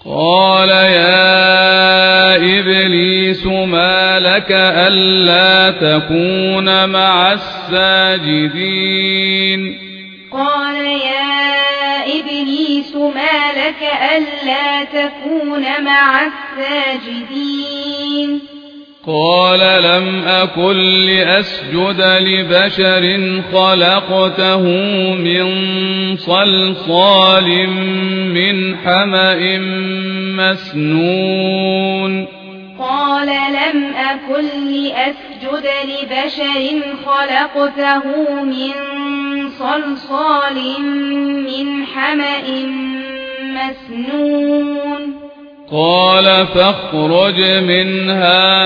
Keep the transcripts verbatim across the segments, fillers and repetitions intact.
قال يا إبليس ما لك ألا تكون مع الساجدين قال يا إبليس ما لك ألا تكون مع الساجدين قال لم أكن لأسجد لبشر خلقته من صلصال من حمأ مسنون قال لم أكن لأسجد لبشر خلقته من صلصال من حمأ مسنون قال فاخرج منها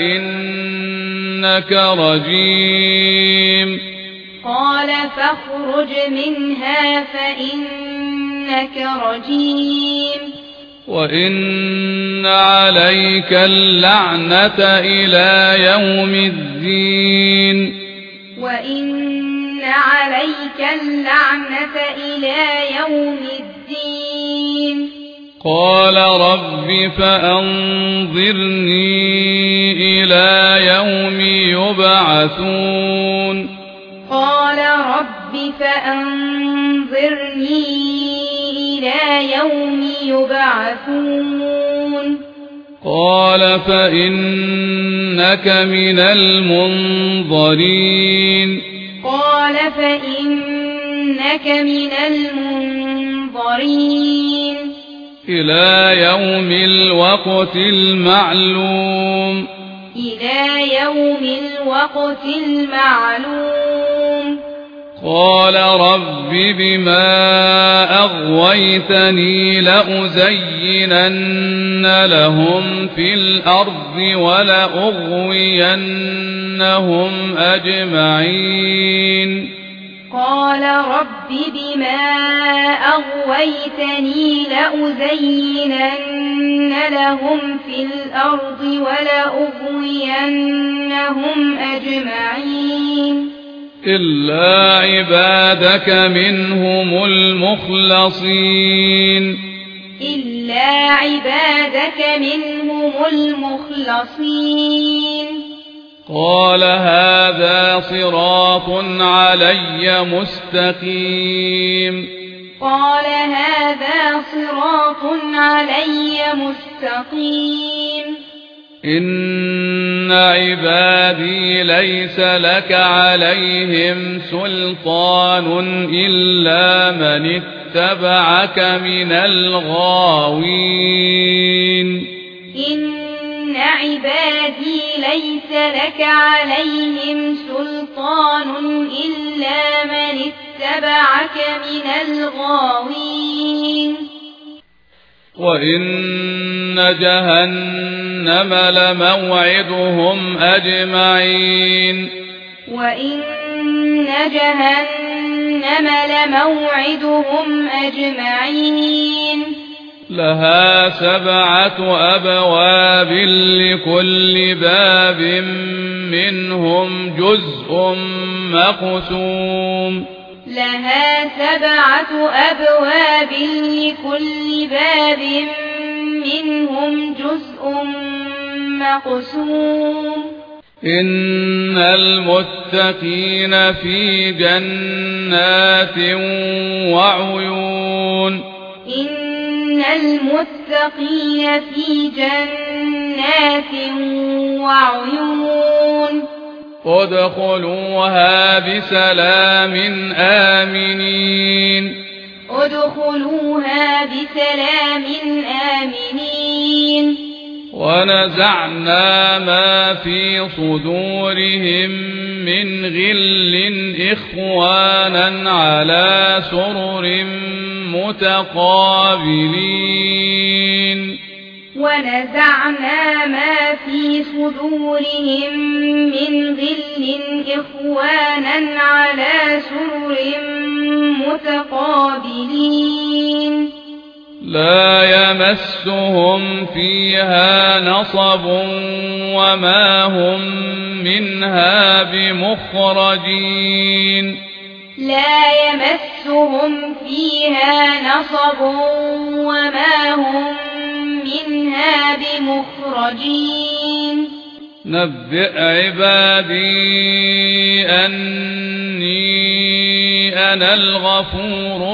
فإنك رجيم قال فاخرج منها فإنك رجيم وإن عليك اللعنة إلى يوم الدين وإن عليك اللعنة إلى يوم الدين قال رب فأنظرني إلى يوم يبعثون قال رب فأنظرني إلى يوم يبعثون قال فإنك من المنظرين قال فإنك من المنظرين إلى يوم الوقت المعلوم إلى يوم الوقت المعلوم قال رب بما أغويتني لأزينن لهم في الأرض ولأغوينهم أجمعين قال رب بما أغويتني لأزينن لهم في الأرض ولأغوينهم أجمعين إلا عبادك منهم المخلصين إلا عبادك منهم المخلصين قال هذا صراط علي مستقيم قال هذا صراط علي مستقيم إن عبادي ليس لك عليهم سلطان إلا من اتبعك من الغاوين إن عبادي ليس لك عليهم سلطان إلا من اتبعك من الغاوين وإن جهنم لموعدهم أجمعين وإن جهنم لموعدهم أجمعين لها سبعة أبواب لكل باب منهم جزء مقسوم لها سبعة أبواب لكل باب منهم جزء مقسوم إن المتقين في جنات وعيون إن المتقين في جنات وعيون ادخلوها بسلام آمنين ادخلوها بسلام آمنين ونزعنا ما في صدورهم من غل إخوانا على سرر متقابلين ونزعنا ما في صدورهم من غل إخوانا على سرر متقابلين لا يمسهم فيها نصب وما هم منها بمخرجين لا يمسهم فيها نصب وما هم الرجيم نبئ عبادي أني أنا الغفور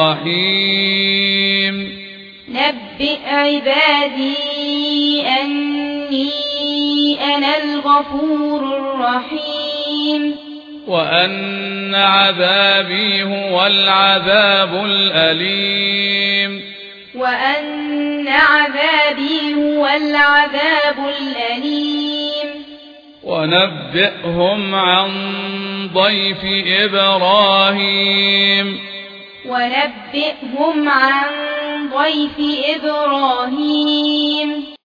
الرحيم نبئ عبادي أني أنا الغفور الرحيم وأن عذابي هو العذاب الأليم وأن عذابي هو العذاب الأليم ونبئهم عن ضيف إبراهيم ونبئهم عن ضيف إبراهيم